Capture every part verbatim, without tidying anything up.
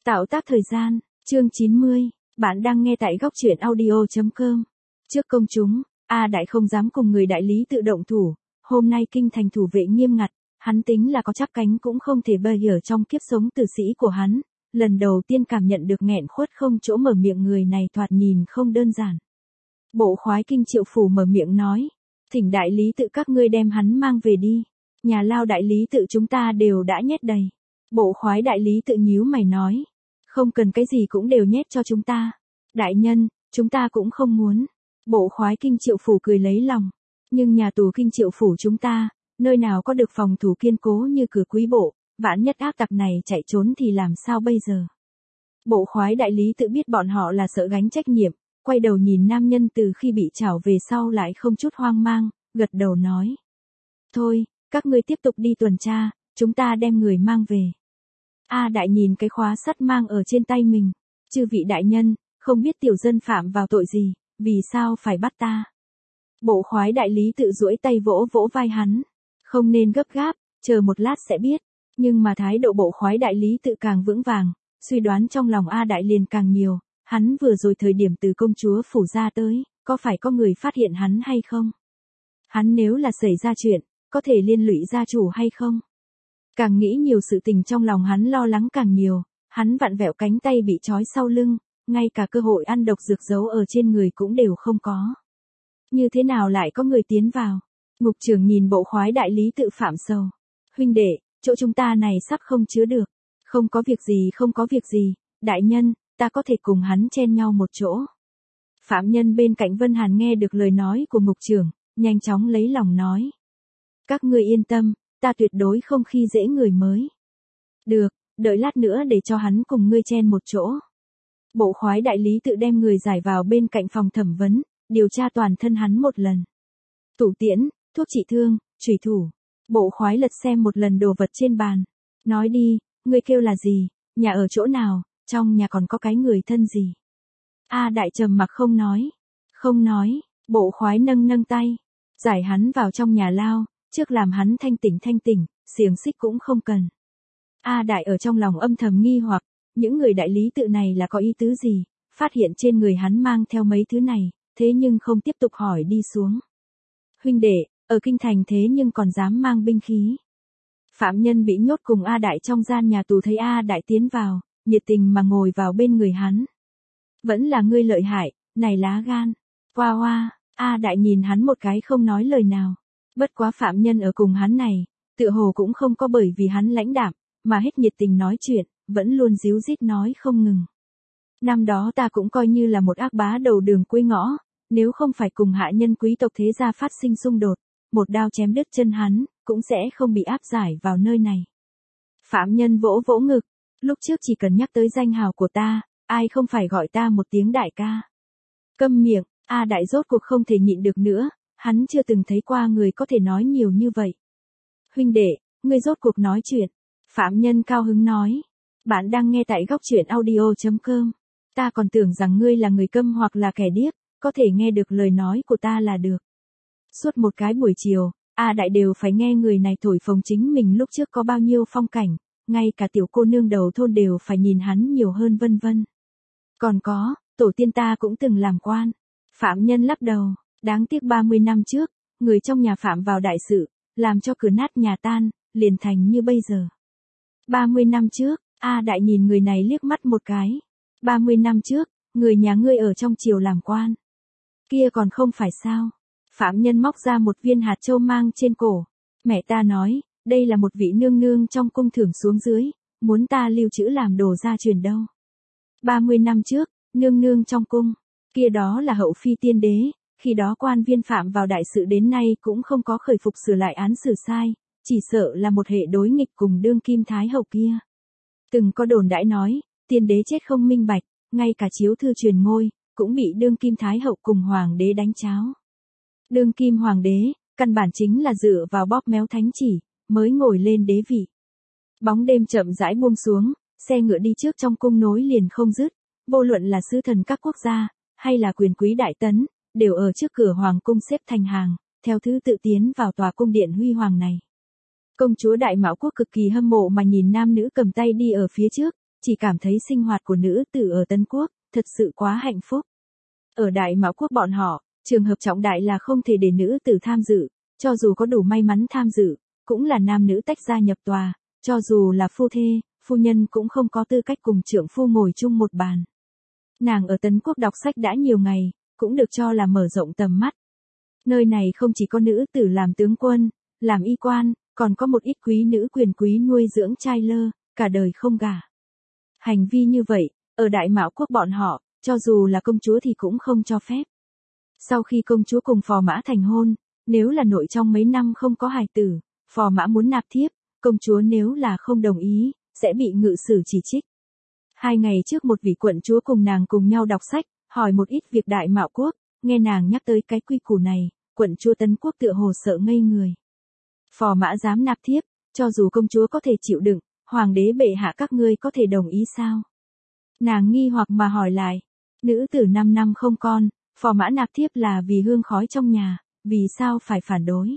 Tạo tác thời gian, chương chín mươi, bạn đang nghe tại góc truyện audio chấm com. Trước công chúng, A Đại không dám cùng người đại lý tự động thủ, hôm nay kinh thành thủ vệ nghiêm ngặt, hắn tính là có chắp cánh cũng không thể bơi ở trong kiếp sống tử sĩ của hắn, lần đầu tiên cảm nhận được nghẹn khuất không chỗ mở miệng người này thoạt nhìn không đơn giản. Bộ khoái kinh Triệu Phủ mở miệng nói, thỉnh đại lý tự các ngươi đem hắn mang về đi, nhà lao đại lý tự chúng ta đều đã nhét đầy. Bộ khoái đại lý tự nhíu mày nói, không cần cái gì cũng đều nhét cho chúng ta. Đại nhân, chúng ta cũng không muốn. Bộ khoái kinh Triệu Phủ cười lấy lòng. Nhưng nhà tù kinh Triệu Phủ chúng ta, nơi nào có được phòng thủ kiên cố như cửa quý bộ, vạn nhất ác tặc này chạy trốn thì làm sao bây giờ? Bộ khoái đại lý tự biết bọn họ là sợ gánh trách nhiệm, quay đầu nhìn nam nhân từ khi bị trảo về sau lại không chút hoang mang, gật đầu nói. Thôi, các ngươi tiếp tục đi tuần tra, chúng ta đem người mang về. A Đại nhìn cái khóa sắt mang ở trên tay mình. Chư vị đại nhân, không biết tiểu dân phạm vào tội gì, vì sao phải bắt ta? Bộ khoái đại lý tự duỗi tay vỗ vỗ vai hắn. Không nên gấp gáp, chờ một lát sẽ biết. Nhưng mà thái độ bộ khoái đại lý tự càng vững vàng, suy đoán trong lòng A Đại liền càng nhiều. Hắn vừa rồi thời điểm từ công chúa phủ ra tới, có phải có người phát hiện hắn hay không? Hắn nếu là xảy ra chuyện, có thể liên lụy gia chủ hay không? Càng nghĩ nhiều sự tình trong lòng hắn lo lắng càng nhiều, hắn vặn vẹo cánh tay bị trói sau lưng, ngay cả cơ hội ăn độc dược giấu ở trên người cũng đều không có. Như thế nào lại có người tiến vào? Ngục trưởng nhìn bộ khoái đại lý tự phạm sầu. Huynh đệ, chỗ chúng ta này sắp không chứa được. Không có việc gì không có việc gì, đại nhân, ta có thể cùng hắn chen nhau một chỗ. Phạm nhân bên cạnh Vân Hàn nghe được lời nói của ngục trưởng, nhanh chóng lấy lòng nói. Các ngươi yên tâm. Ta tuyệt đối không khi dễ người mới. Được, đợi lát nữa để cho hắn cùng ngươi chen một chỗ. Bộ khoái đại lý tự đem người giải vào bên cạnh phòng thẩm vấn, điều tra toàn thân hắn một lần. Tủ tiễn, thuốc trị thương, chủy thủ. Bộ khoái lật xem một lần đồ vật trên bàn. Nói đi, ngươi kêu là gì, nhà ở chỗ nào, trong nhà còn có cái người thân gì. A Đại trầm mặc không nói. Không nói, bộ khoái nâng nâng tay. Giải hắn vào trong nhà lao. Trước làm hắn thanh tỉnh thanh tỉnh, xiềng xích cũng không cần. A Đại ở trong lòng âm thầm nghi hoặc, những người đại lý tự này là có ý tứ gì, phát hiện trên người hắn mang theo mấy thứ này, thế nhưng không tiếp tục hỏi đi xuống. Huynh đệ, ở kinh thành thế nhưng còn dám mang binh khí. Phạm nhân bị nhốt cùng A Đại trong gian nhà tù thấy A Đại tiến vào, nhiệt tình mà ngồi vào bên người hắn. Vẫn là ngươi lợi hại, này lá gan. Hoa hoa, A Đại nhìn hắn một cái không nói lời nào. Bất quá phạm nhân ở cùng hắn này, tựa hồ cũng không có bởi vì hắn lãnh đạm, mà hết nhiệt tình nói chuyện, vẫn luôn díu dít nói không ngừng. Năm đó ta cũng coi như là một ác bá đầu đường cuối ngõ, nếu không phải cùng hạ nhân quý tộc thế gia phát sinh xung đột, một đao chém đứt chân hắn, cũng sẽ không bị áp giải vào nơi này. Phạm nhân vỗ vỗ ngực, lúc trước chỉ cần nhắc tới danh hào của ta, ai không phải gọi ta một tiếng đại ca. Câm miệng, A Đại rốt cuộc không thể nhịn được nữa. Hắn chưa từng thấy qua người có thể nói nhiều như vậy. Huynh đệ, ngươi rốt cuộc nói chuyện. Phạm nhân cao hứng nói. Bạn đang nghe tại góc truyện audio chấm com. Ta còn tưởng rằng ngươi là người câm hoặc là kẻ điếc, có thể nghe được lời nói của ta là được. Suốt một cái buổi chiều, A Đại đều phải nghe người này thổi phồng chính mình lúc trước có bao nhiêu phong cảnh, ngay cả tiểu cô nương đầu thôn đều phải nhìn hắn nhiều hơn vân vân. Còn có, tổ tiên ta cũng từng làm quan. Phạm nhân lắc đầu. Đáng tiếc ba mươi năm trước, người trong nhà phạm vào đại sự, làm cho cửa nát nhà tan, liền thành như bây giờ. ba mươi năm trước, A Đại nhìn người này liếc mắt một cái. ba mươi năm trước, người nhà ngươi ở trong triều làm quan. Kia còn không phải sao? Phạm nhân móc ra một viên hạt châu mang trên cổ. Mẹ ta nói, đây là một vị nương nương trong cung thưởng xuống dưới, muốn ta lưu trữ làm đồ gia truyền đâu. ba mươi năm trước, nương nương trong cung, kia đó là hậu phi tiên đế. Khi đó quan viên phạm vào đại sự đến nay cũng không có khởi phục sửa lại án xử sai, chỉ sợ là một hệ đối nghịch cùng đương kim thái hậu kia. Từng có đồn đãi nói, tiên đế chết không minh bạch, ngay cả chiếu thư truyền ngôi, cũng bị đương kim thái hậu cùng hoàng đế đánh cháo. Đương kim hoàng đế, căn bản chính là dựa vào bóp méo thánh chỉ, mới ngồi lên đế vị. Bóng đêm chậm rãi buông xuống, xe ngựa đi trước trong cung nối liền không dứt, vô luận là sứ thần các quốc gia, hay là quyền quý đại tấn, đều ở trước cửa hoàng cung xếp thành hàng, theo thứ tự tiến vào tòa cung điện huy hoàng này. Công chúa Đại Mạo Quốc cực kỳ hâm mộ mà nhìn nam nữ cầm tay đi ở phía trước, chỉ cảm thấy sinh hoạt của nữ tử ở Tấn Quốc, thật sự quá hạnh phúc. Ở Đại Mạo Quốc bọn họ, trường hợp trọng đại là không thể để nữ tử tham dự, cho dù có đủ may mắn tham dự, cũng là nam nữ tách ra nhập tòa, cho dù là phu thê, phu nhân cũng không có tư cách cùng trượng phu ngồi chung một bàn. Nàng ở Tấn Quốc đọc sách đã nhiều ngày, cũng được cho là mở rộng tầm mắt. Nơi này không chỉ có nữ tử làm tướng quân, làm y quan, còn có một ít quý nữ quyền quý nuôi dưỡng trai lơ, cả đời không gả. Hành vi như vậy, ở Đại Mạo Quốc bọn họ, cho dù là công chúa thì cũng không cho phép. Sau khi công chúa cùng phò mã thành hôn, nếu là nội trong mấy năm không có hài tử, phò mã muốn nạp thiếp, công chúa nếu là không đồng ý, sẽ bị ngự sử chỉ trích. Hai ngày trước một vị quận chúa cùng nàng cùng nhau đọc sách, hỏi một ít việc Đại Mạo Quốc, nghe nàng nhắc tới cái quy củ này, quận chúa Tấn Quốc tựa hồ sợ ngây người. Phò mã dám nạp thiếp, cho dù công chúa có thể chịu đựng, hoàng đế bệ hạ các ngươi có thể đồng ý sao? Nàng nghi hoặc mà hỏi lại, nữ tử năm năm không con, phò mã nạp thiếp là vì hương khói trong nhà, vì sao phải phản đối?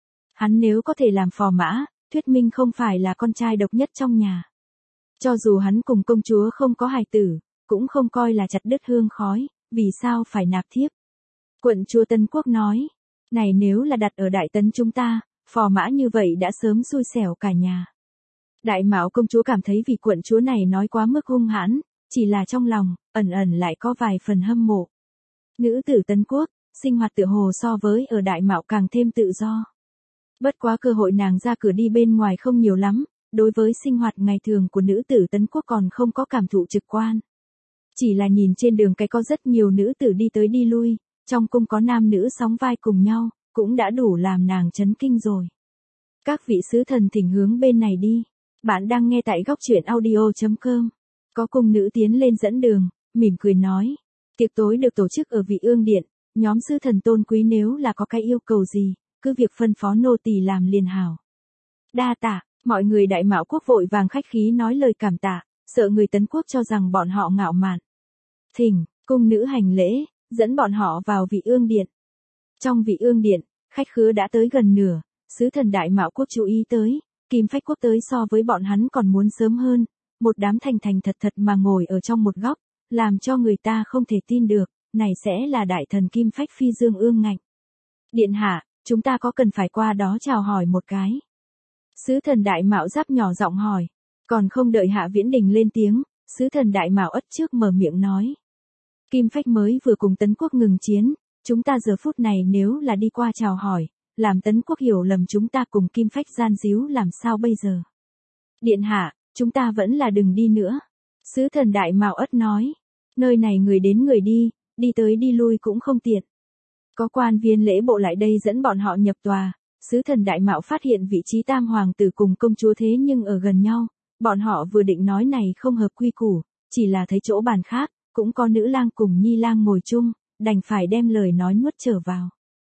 Hắn nếu có thể làm phò mã, thuyết minh không phải là con trai độc nhất trong nhà. Cho dù hắn cùng công chúa không có hài tử, cũng không coi là chặt đứt hương khói, vì sao phải nạp thiếp? Quận chúa Tân Quốc nói, này nếu là đặt ở Đại Tấn chúng ta, phò mã như vậy đã sớm xui xẻo cả nhà. Đại Mạo công chúa cảm thấy vị quận chúa này nói quá mức hung hãn, chỉ là trong lòng, ẩn ẩn lại có vài phần hâm mộ. Nữ tử Tấn Quốc, sinh hoạt tựa hồ so với ở Đại Mạo càng thêm tự do. Bất quá cơ hội nàng ra cửa đi bên ngoài không nhiều lắm, đối với sinh hoạt ngày thường của nữ tử Tấn Quốc còn không có cảm thụ trực quan. Chỉ là nhìn trên đường cái có rất nhiều nữ tử đi tới đi lui, trong cung có nam nữ sóng vai cùng nhau, cũng đã đủ làm nàng chấn kinh rồi. Các vị sứ thần thỉnh hướng bên này đi. Bạn đang nghe tại góc truyện audio chấm com. Có cung nữ tiến lên dẫn đường, mỉm cười nói. Tiệc tối được tổ chức ở Vị Ương Điện, nhóm sứ thần tôn quý nếu là có cái yêu cầu gì, cứ việc phân phó nô tỳ làm liền hảo. Đa tạ, mọi người Đại Mạo Quốc vội vàng khách khí nói lời cảm tạ, sợ người Tấn Quốc cho rằng bọn họ ngạo mạn. Thỉnh, cung nữ hành lễ, dẫn bọn họ vào Vị Ương Điện. Trong Vị Ương Điện, khách khứa đã tới gần nửa, sứ thần Đại Mạo Quốc chú ý tới, Kim Phách Quốc tới so với bọn hắn còn muốn sớm hơn, một đám thành thành thật thật mà ngồi ở trong một góc, làm cho người ta không thể tin được, này sẽ là đại thần Kim Phách Phi Dương Ương Ngạnh. Điện hạ, chúng ta có cần phải qua đó chào hỏi một cái? Sứ thần Đại Mạo Giáp nhỏ giọng hỏi, còn không đợi Hạ Viễn Đình lên tiếng, sứ thần Đại Mạo ất trước mở miệng nói. Kim Phách mới vừa cùng Tấn Quốc ngừng chiến, chúng ta giờ phút này nếu là đi qua chào hỏi, làm Tấn Quốc hiểu lầm chúng ta cùng Kim Phách gian díu làm sao bây giờ? Điện hạ, chúng ta vẫn là đừng đi nữa. Sứ thần Đại Mạo ất nói, nơi này người đến người đi, đi tới đi lui cũng không tiện. Có quan viên lễ bộ lại đây dẫn bọn họ nhập tòa, sứ thần Đại Mạo phát hiện vị trí tam hoàng tử cùng công chúa thế nhưng ở gần nhau, bọn họ vừa định nói này không hợp quy củ, chỉ là thấy chỗ bàn khác, cũng có nữ lang cùng nhi lang ngồi chung, đành phải đem lời nói nuốt trở vào.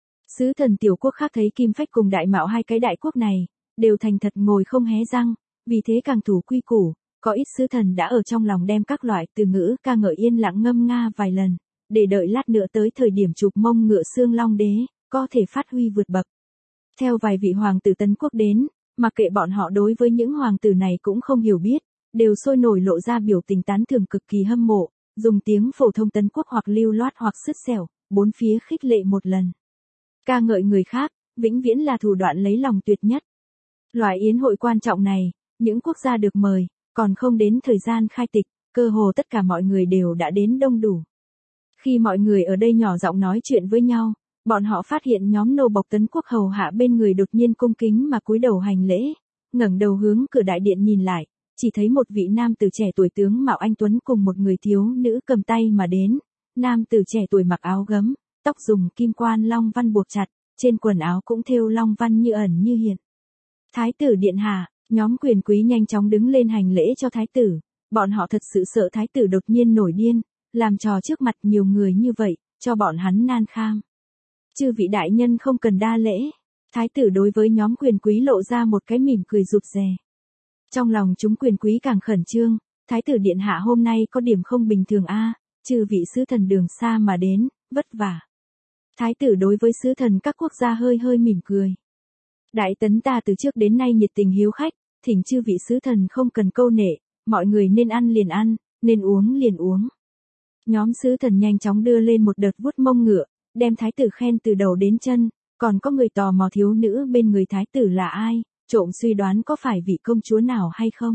Sứ thần tiểu quốc khác thấy Kim Phách cùng Đại Mạo hai cái đại quốc này, đều thành thật ngồi không hé răng, vì thế càng thủ quy củ, có ít sứ thần đã ở trong lòng đem các loại từ ngữ ca ngợi yên lặng ngâm nga vài lần, để đợi lát nữa tới thời điểm chụp mông ngựa xương long đế, có thể phát huy vượt bậc. Theo vài vị hoàng tử Tấn Quốc đến, mặc kệ bọn họ đối với những hoàng tử này cũng không hiểu biết, đều sôi nổi lộ ra biểu tình tán thưởng cực kỳ hâm mộ, dùng tiếng phổ thông Tấn Quốc hoặc lưu loát hoặc sứt sẻo, bốn phía khích lệ một lần. Ca ngợi người khác, vĩnh viễn là thủ đoạn lấy lòng tuyệt nhất. Loại yến hội quan trọng này, những quốc gia được mời, còn không đến thời gian khai tịch, cơ hồ tất cả mọi người đều đã đến đông đủ. Khi mọi người ở đây nhỏ giọng nói chuyện với nhau, bọn họ phát hiện nhóm nô bộc Tấn Quốc hầu hạ bên người đột nhiên cung kính mà cúi đầu hành lễ, ngẩng đầu hướng cửa đại điện nhìn lại, chỉ thấy một vị nam tử trẻ tuổi tướng mạo anh tuấn cùng một người thiếu nữ cầm tay mà đến. Nam tử trẻ tuổi mặc áo gấm, tóc dùng kim quan long văn buộc chặt, trên quần áo cũng thêu long văn như ẩn như hiện. Thái tử điện hạ, nhóm quyền quý nhanh chóng đứng lên hành lễ cho thái tử, bọn họ thật sự sợ thái tử đột nhiên nổi điên, làm trò trước mặt nhiều người như vậy, cho bọn hắn nan kham. Chư vị đại nhân không cần đa lễ. Thái tử đối với nhóm quyền quý lộ ra một cái mỉm cười rụt rè. Trong lòng chúng quyền quý càng khẩn trương, thái tử điện hạ hôm nay có điểm không bình thường a, à, chư vị sứ thần đường xa mà đến, vất vả. Thái tử đối với sứ thần các quốc gia hơi hơi mỉm cười. Đại Tấn ta từ trước đến nay nhiệt tình hiếu khách, thỉnh chư vị sứ thần không cần câu nệ, mọi người nên ăn liền ăn, nên uống liền uống. Nhóm sứ thần nhanh chóng đưa lên một đợt vuốt mông ngựa, đem thái tử khen từ đầu đến chân, còn có người tò mò thiếu nữ bên người thái tử là ai, trộm suy đoán có phải vị công chúa nào hay không.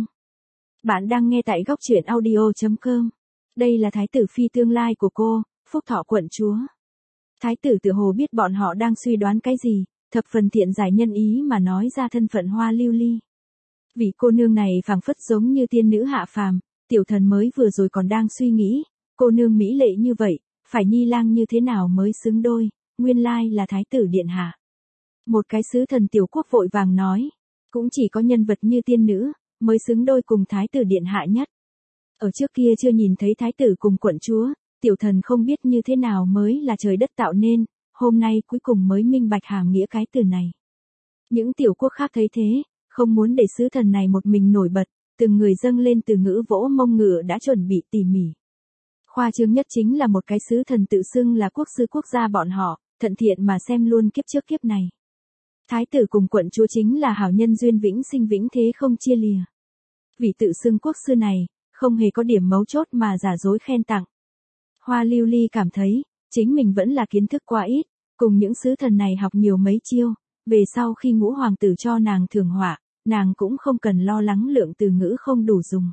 Bạn đang nghe tại góc truyện audio chấm com. Đây là thái tử phi tương lai của cô, Phúc Thọ quận chúa. Thái tử tựa hồ biết bọn họ đang suy đoán cái gì, thập phần thiện giải nhân ý mà nói ra thân phận Hoa Lưu Ly. Vị cô nương này phảng phất giống như tiên nữ hạ phàm, tiểu thần mới vừa rồi còn đang suy nghĩ, cô nương mỹ lệ như vậy, phải nhi lang như thế nào mới xứng đôi, nguyên lai là thái tử điện hạ. Một cái sứ thần tiểu quốc vội vàng nói, cũng chỉ có nhân vật như tiên nữ, mới xứng đôi cùng thái tử điện hạ nhất. Ở trước kia chưa nhìn thấy thái tử cùng quận chúa, tiểu thần không biết như thế nào mới là trời đất tạo nên, hôm nay cuối cùng mới minh bạch hàm nghĩa cái từ này. Những tiểu quốc khác thấy thế, không muốn để sứ thần này một mình nổi bật, từng người dâng lên từ ngữ vỗ mông ngựa đã chuẩn bị tỉ mỉ. Khoa trương nhất chính là một cái sứ thần tự xưng là quốc sư quốc gia bọn họ, thận thiện mà xem luôn kiếp trước kiếp này. Thái tử cùng quận chúa chính là hảo nhân duyên vĩnh sinh vĩnh thế không chia lìa. Vị tự xưng quốc sư này, không hề có điểm mấu chốt mà giả dối khen tặng. Hoa Lưu Ly cảm thấy, chính mình vẫn là kiến thức quá ít, cùng những sứ thần này học nhiều mấy chiêu, về sau khi ngũ hoàng tử cho nàng thưởng họa, nàng cũng không cần lo lắng lượng từ ngữ không đủ dùng.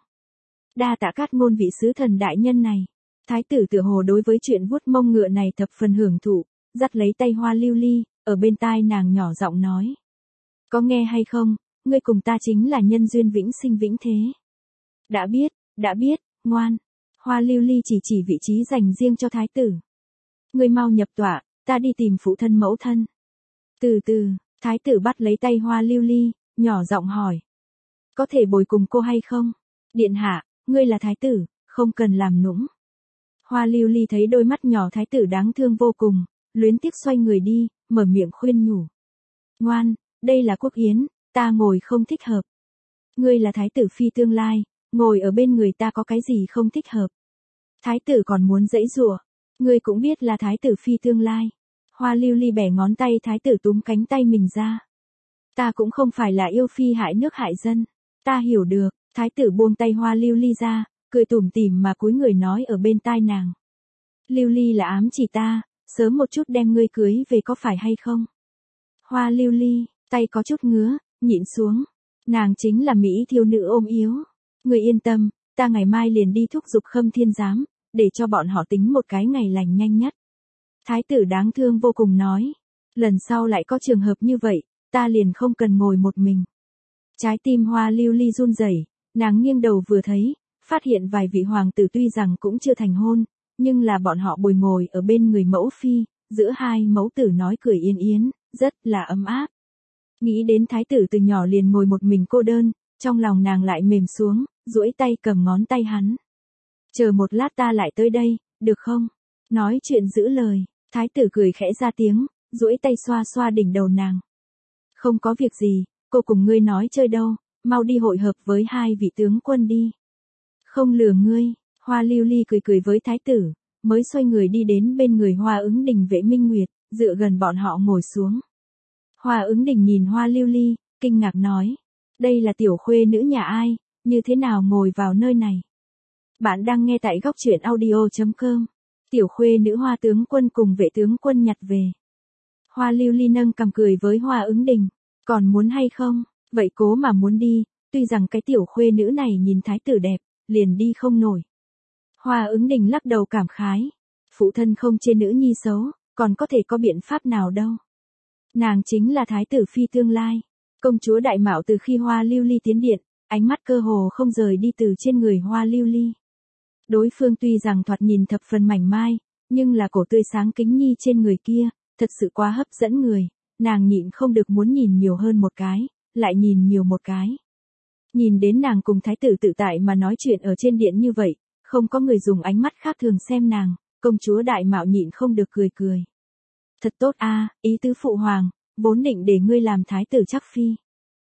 Đa tạ cát ngôn vị sứ thần đại nhân này. Thái tử tựa hồ đối với chuyện vuốt mông ngựa này thập phần hưởng thụ, dắt lấy tay Hoa Lưu Ly, ở bên tai nàng nhỏ giọng nói. Có nghe hay không, ngươi cùng ta chính là nhân duyên vĩnh sinh vĩnh thế. Đã biết, đã biết, ngoan. Hoa Lưu Ly chỉ chỉ vị trí dành riêng cho thái tử. Ngươi mau nhập tọa, ta đi tìm phụ thân mẫu thân. Từ từ, thái tử bắt lấy tay Hoa Lưu Ly, nhỏ giọng hỏi. Có thể bồi cùng cô hay không? Điện hạ, ngươi là thái tử, không cần làm nũng. Hoa Lưu Ly thấy đôi mắt nhỏ thái tử đáng thương vô cùng, luyến tiếc xoay người đi, mở miệng khuyên nhủ. Ngoan, đây là quốc yến, ta ngồi không thích hợp. Ngươi là thái tử phi tương lai, ngồi ở bên người ta có cái gì không thích hợp. Thái tử còn muốn giãy giụa, ngươi cũng biết là thái tử phi tương lai. Hoa Lưu Ly bẻ ngón tay thái tử túm cánh tay mình ra. Ta cũng không phải là yêu phi hại nước hại dân, ta hiểu được. Thái tử buông tay Hoa Lưu Ly ra, cười tủm tỉm mà cúi người nói ở bên tai nàng. Lưu Ly là ám chỉ ta, sớm một chút đem ngươi cưới về có phải hay không? Hoa Lưu Ly, tay có chút ngứa, nhịn xuống. Nàng chính là Mỹ thiếu nữ ôm yếu. Ngươi yên tâm, ta ngày mai liền đi thúc giục Khâm Thiên Giám, để cho bọn họ tính một cái ngày lành nhanh nhất. Thái tử đáng thương vô cùng nói. Lần sau lại có trường hợp như vậy, ta liền không cần ngồi một mình. Trái tim Hoa Lưu Ly run rẩy, nàng nghiêng đầu vừa thấy, phát hiện vài vị hoàng tử tuy rằng cũng chưa thành hôn, nhưng là bọn họ bồi ngồi ở bên người mẫu phi, giữa hai mẫu tử nói cười yên yến, rất là ấm áp. Nghĩ đến thái tử từ nhỏ liền ngồi một mình cô đơn, trong lòng nàng lại mềm xuống, duỗi tay cầm ngón tay hắn. Chờ một lát ta lại tới đây, được không? Nói chuyện giữ lời, thái tử cười khẽ ra tiếng, duỗi tay xoa xoa đỉnh đầu nàng. Không có việc gì, cô cùng ngươi nói chơi đâu, mau đi hội hợp với hai vị tướng quân đi. Không lừa ngươi, Hoa Lưu Ly cười cười với thái tử, mới xoay người đi đến bên người Hoa Ứng Đình Vệ Minh Nguyệt, dựa gần bọn họ ngồi xuống. Hoa Ứng Đình nhìn Hoa Lưu Ly, kinh ngạc nói, đây là tiểu khuê nữ nhà ai, như thế nào ngồi vào nơi này? Bạn đang nghe tại góc truyện audio chấm com. Tiểu khuê nữ Hoa tướng quân cùng vệ tướng quân nhặt về. Hoa Lưu Ly nâng cằm cười với Hoa Ứng Đình, còn muốn hay không? Vậy cố mà muốn đi, tuy rằng cái tiểu khuê nữ này nhìn thái tử đẹp, liền đi không nổi. Hoa Ứng Đình lắc đầu cảm khái. Phụ thân không chê nữ nhi xấu, còn có thể có biện pháp nào đâu. Nàng chính là thái tử phi tương lai. Công chúa Đại Mạo từ khi Hoa Lưu Ly tiến điện, ánh mắt cơ hồ không rời đi từ trên người Hoa Lưu Ly. Đối phương tuy rằng thoạt nhìn thập phần mảnh mai, nhưng là cổ tươi sáng kính nhi trên người kia, thật sự quá hấp dẫn người, nàng nhịn không được muốn nhìn nhiều hơn một cái, lại nhìn nhiều một cái. Nhìn đến nàng cùng thái tử tự tại mà nói chuyện ở trên điện như vậy, không có người dùng ánh mắt khác thường xem nàng, công chúa Đại Mạo nhịn không được cười cười. Thật tốt a, ý tứ phụ hoàng, vốn định để ngươi làm thái tử chắc phi.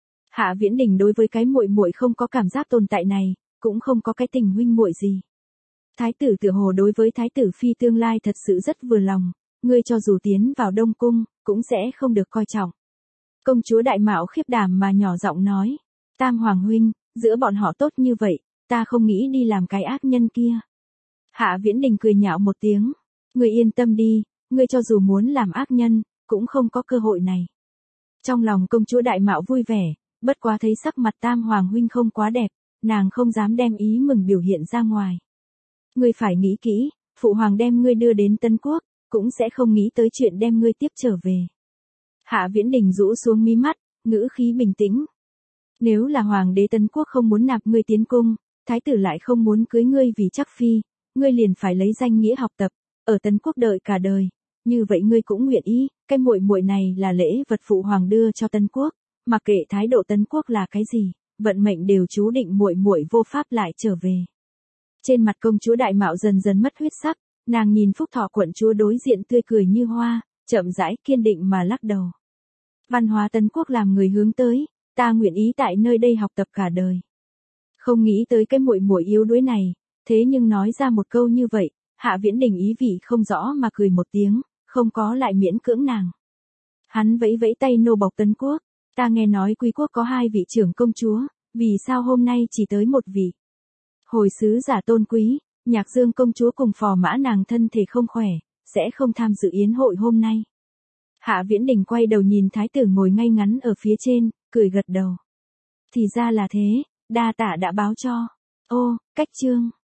Hạ Viễn Đình đối với cái muội muội không có cảm giác tồn tại này, cũng không có cái tình huynh muội gì. Thái tử tựa hồ đối với thái tử phi tương lai thật sự rất vừa lòng, ngươi cho dù tiến vào Đông cung, cũng sẽ không được coi trọng. Công chúa Đại Mạo khiếp đảm mà nhỏ giọng nói, Tam hoàng huynh, giữa bọn họ tốt như vậy, ta không nghĩ đi làm cái ác nhân kia. Hạ Viễn Đình cười nhạo một tiếng. Ngươi yên tâm đi, ngươi cho dù muốn làm ác nhân, cũng không có cơ hội này. Trong lòng công chúa Đại Mạo vui vẻ, bất quá thấy sắc mặt Tam Hoàng huynh không quá đẹp, nàng không dám đem ý mừng biểu hiện ra ngoài. Ngươi phải nghĩ kỹ, phụ hoàng đem ngươi đưa đến Tân Quốc, cũng sẽ không nghĩ tới chuyện đem ngươi tiếp trở về. Hạ Viễn Đình rũ xuống mí mắt, ngữ khí bình tĩnh. Nếu là hoàng đế Tân Quốc không muốn nạp ngươi tiến cung, thái tử lại không muốn cưới ngươi vì chắc phi, ngươi liền phải lấy danh nghĩa học tập, ở Tân Quốc đợi cả đời. Như vậy ngươi cũng nguyện ý, cái muội muội này là lễ vật phụ hoàng đưa cho Tân Quốc, mặc kệ thái độ Tân Quốc là cái gì, vận mệnh đều chú định muội muội vô pháp lại trở về. Trên mặt công chúa Đại Mạo dần dần mất huyết sắc, nàng nhìn Phúc Thọ quận chúa đối diện tươi cười như hoa, chậm rãi kiên định mà lắc đầu. Văn hóa Tân Quốc làm người hướng tới, ta nguyện ý tại nơi đây học tập cả đời. Không nghĩ tới cái muội muội yếu đuối này, thế nhưng nói ra một câu như vậy, Hạ Viễn Đình ý vị không rõ mà cười một tiếng, không có lại miễn cưỡng nàng. Hắn vẫy vẫy tay nô bộc Tân Quốc, ta nghe nói Quý quốc có hai vị trưởng công chúa, vì sao hôm nay chỉ tới một vị? Hồi sứ giả tôn quý, Nhạc Dương công chúa cùng phò mã nàng thân thể không khỏe, sẽ không tham dự yến hội hôm nay. Hạ Viễn Đình quay đầu nhìn thái tử ngồi ngay ngắn ở phía trên, cười gật đầu. Thì ra là thế, đa tạ đã báo cho. Ô, cách chương.